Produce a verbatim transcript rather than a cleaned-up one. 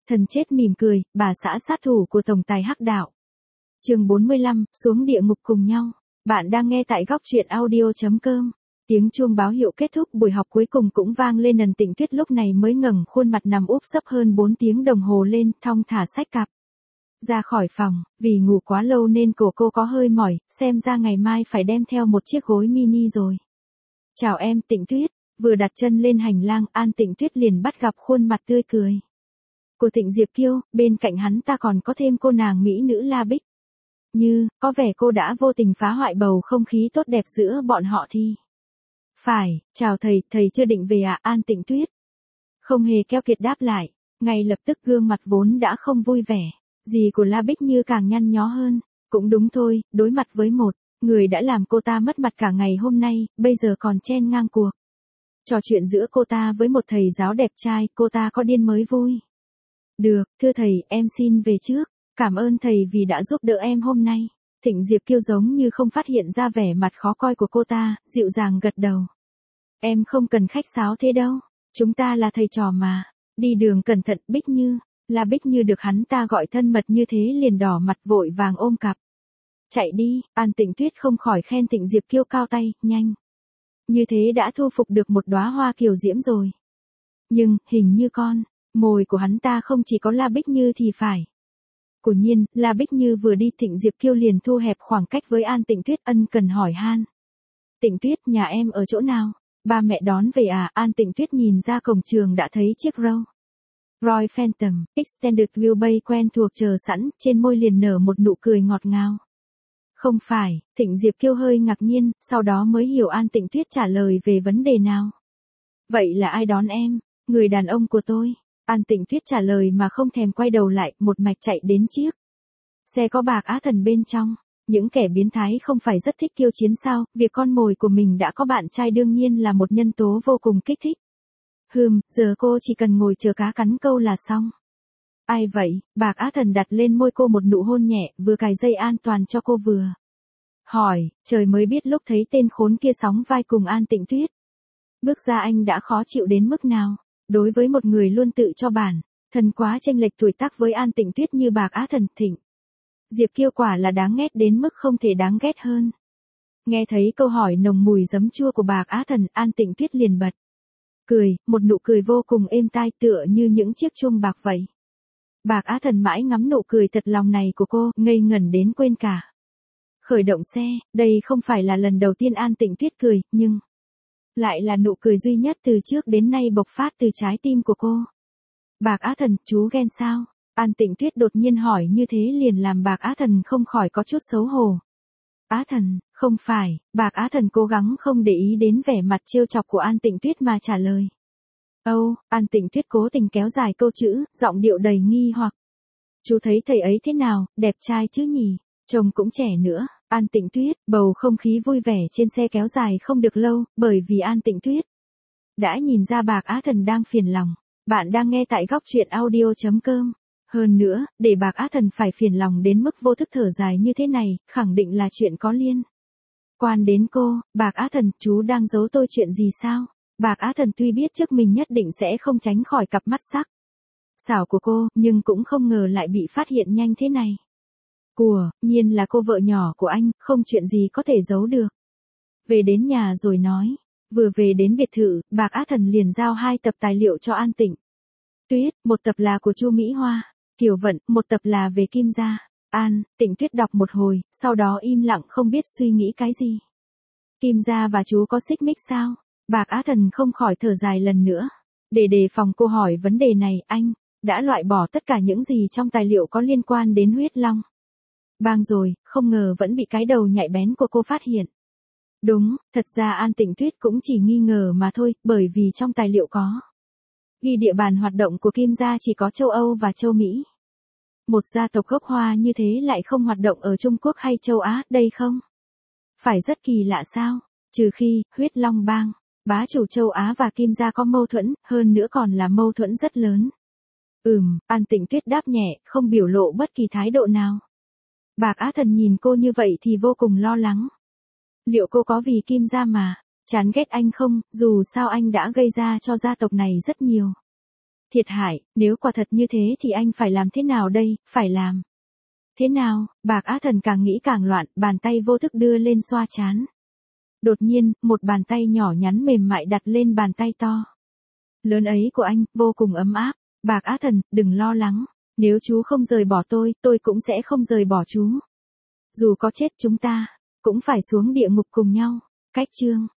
Thần chết mỉm cười, bà xã sát thủ của tổng tài hắc đạo. Chương bốn mươi lăm, xuống địa ngục cùng nhau. Bạn đang nghe tại góc truyện audio chấm com. Tiếng chuông báo hiệu kết thúc buổi học cuối cùng cũng vang lên. Ân Tịnh Tuyết lúc này mới ngẩng khuôn mặt nằm úp sấp hơn bốn tiếng đồng hồ lên, thong thả xách cặp ra khỏi phòng. Vì ngủ quá lâu nên cổ cô có hơi mỏi, xem ra ngày mai phải đem theo một chiếc gối mini rồi. Chào em Tịnh Tuyết. Vừa đặt chân lên hành lang, An Tịnh Tuyết liền bắt gặp khuôn mặt tươi cười của Tịnh Diệp Kiêu, bên cạnh hắn ta còn có thêm cô nàng mỹ nữ La Bích. Như, có vẻ cô đã vô tình phá hoại bầu không khí tốt đẹp giữa bọn họ thì. Phải, chào thầy, thầy chưa định về à? An Tịnh Tuyết không hề keo kiệt đáp lại, ngay lập tức gương mặt vốn đã không vui vẻ gì của La Bích Như càng nhăn nhó hơn. Cũng đúng thôi, đối mặt với một người đã làm cô ta mất mặt cả ngày hôm nay, bây giờ còn chen ngang cuộc trò chuyện giữa cô ta với một thầy giáo đẹp trai, cô ta có điên mới vui. Được, thưa thầy, em xin về trước. Cảm ơn thầy vì đã giúp đỡ em hôm nay. Tịnh Diệp Kiêu giống như không phát hiện ra vẻ mặt khó coi của cô ta, dịu dàng gật đầu. Em không cần khách sáo thế đâu. Chúng ta là thầy trò mà. Đi đường cẩn thận. Bích Như. Là Bích Như được hắn ta gọi thân mật như thế liền đỏ mặt vội vàng ôm cặp chạy đi. An Tịnh Tuyết không khỏi khen Tịnh Diệp Kiêu cao tay, nhanh như thế đã thu phục được một đóa hoa kiều diễm rồi. Nhưng, hình như con mồi của hắn ta không chỉ có La Bích Như thì phải. Quả nhiên, La Bích Như vừa đi Tịnh Diệp Kiêu liền thu hẹp khoảng cách với An Tịnh Tuyết, ân cần hỏi han. Tịnh Tuyết, nhà em ở chỗ nào? Ba mẹ đón về à? An Tịnh Tuyết nhìn ra cổng trường đã thấy chiếc Rolls Royce Phantom Extended Wheelbase quen thuộc chờ sẵn, trên môi liền nở một nụ cười ngọt ngào. Không phải, Tịnh Diệp Kiêu hơi ngạc nhiên, sau đó mới hiểu An Tịnh Tuyết trả lời về vấn đề nào. Vậy là ai đón em? Người đàn ông của tôi. An Tịnh Tuyết trả lời mà không thèm quay đầu lại, một mạch chạy đến chiếc xe có Bạc Á Thần bên trong. Những kẻ biến thái không phải rất thích kiêu chiến sao? Việc con mồi của mình đã có bạn trai đương nhiên là một nhân tố vô cùng kích thích. Hừm, giờ cô chỉ cần ngồi chờ cá cắn câu là xong. Ai vậy? Bạc Á Thần đặt lên môi cô một nụ hôn nhẹ, vừa cài dây an toàn cho cô vừa hỏi. Trời mới biết lúc thấy tên khốn kia sóng vai cùng An Tịnh Tuyết bước ra anh đã khó chịu đến mức nào. Đối với một người luôn tự cho bản thân quá chênh lệch tuổi tác với An Tịnh Tuyết như Bạc Á Thần, Thịnh Diệp Kiêu quả là đáng ghét đến mức không thể đáng ghét hơn. Nghe thấy câu hỏi nồng mùi giấm chua của Bạc Á Thần, An Tịnh Tuyết liền bật cười, một nụ cười vô cùng êm tai tựa như những chiếc chuông bạc vậy. Bạc Á Thần mãi ngắm nụ cười thật lòng này của cô, ngây ngẩn đến quên cả khởi động xe. Đây không phải là lần đầu tiên An Tịnh Tuyết cười, nhưng lại là nụ cười duy nhất từ trước đến nay bộc phát từ trái tim của cô. Bạc Á Thần, chú ghen sao? An Tịnh Tuyết đột nhiên hỏi như thế liền làm Bạc Á Thần không khỏi có chút xấu hổ. Á Thần, không phải. Bạc Á Thần cố gắng không để ý đến vẻ mặt trêu chọc của An Tịnh Tuyết mà trả lời. Âu, An Tịnh Tuyết cố tình kéo dài câu chữ, giọng điệu đầy nghi hoặc. Chú thấy thầy ấy thế nào, đẹp trai chứ nhỉ? Trông cũng trẻ nữa. An Tịnh Tuyết, bầu không khí vui vẻ trên xe kéo dài không được lâu, bởi vì An Tịnh Tuyết đã nhìn ra Bạc Á Thần đang phiền lòng. Bạn đang nghe tại góc truyện audio chấm com. Hơn nữa, để Bạc Á Thần phải phiền lòng đến mức vô thức thở dài như thế này, khẳng định là chuyện có liên quan đến cô. Bạc Á Thần, chú đang giấu tôi chuyện gì sao? Bạc Á Thần tuy biết trước mình nhất định sẽ không tránh khỏi cặp mắt sắc sảo của cô, nhưng cũng không ngờ lại bị phát hiện nhanh thế này. Của, nhiên là cô vợ nhỏ của anh, không chuyện gì có thể giấu được. Về đến nhà rồi nói. Vừa về đến biệt thự, Bạc Á Thần liền giao hai tập tài liệu cho An Tịnh Tuyết, một tập là của Chu Mỹ Hoa, Kiều Vận, một tập là về Kim Gia. An Tịnh Tuyết đọc một hồi, sau đó im lặng không biết suy nghĩ cái gì. Kim Gia và chú có xích mích sao? Bạc Á Thần không khỏi thở dài lần nữa. Để đề phòng cô hỏi vấn đề này, anh đã loại bỏ tất cả những gì trong tài liệu có liên quan đến huyết long bang rồi, không ngờ vẫn bị cái đầu nhạy bén của cô phát hiện. Đúng, thật ra An Tịnh Tuyết cũng chỉ nghi ngờ mà thôi, bởi vì trong tài liệu có ghi địa bàn hoạt động của Kim Gia chỉ có châu Âu và châu Mỹ. Một gia tộc gốc Hoa như thế lại không hoạt động ở Trung Quốc hay châu Á, đây không phải rất kỳ lạ sao? Trừ khi, huyết long bang, bá chủ châu Á và Kim Gia có mâu thuẫn, hơn nữa còn là mâu thuẫn rất lớn. Ừm, An Tịnh Tuyết đáp nhẹ, không biểu lộ bất kỳ thái độ nào. Bạc Á Thần nhìn cô như vậy thì vô cùng lo lắng. Liệu cô có vì Kim Gia mà chán ghét anh không? Dù sao anh đã gây ra cho gia tộc này rất nhiều Thiệt hại, nếu quả thật như thế thì anh phải làm thế nào đây, phải làm thế nào? Bạc Á Thần càng nghĩ càng loạn, bàn tay vô thức đưa lên xoa trán. Đột nhiên, một bàn tay nhỏ nhắn mềm mại đặt lên bàn tay to lớn ấy của anh, vô cùng ấm áp. Bạc Á Thần, đừng lo lắng. Nếu chú không rời bỏ tôi, tôi cũng sẽ không rời bỏ chú. Dù có chết chúng ta, cũng phải xuống địa ngục cùng nhau. Cách chương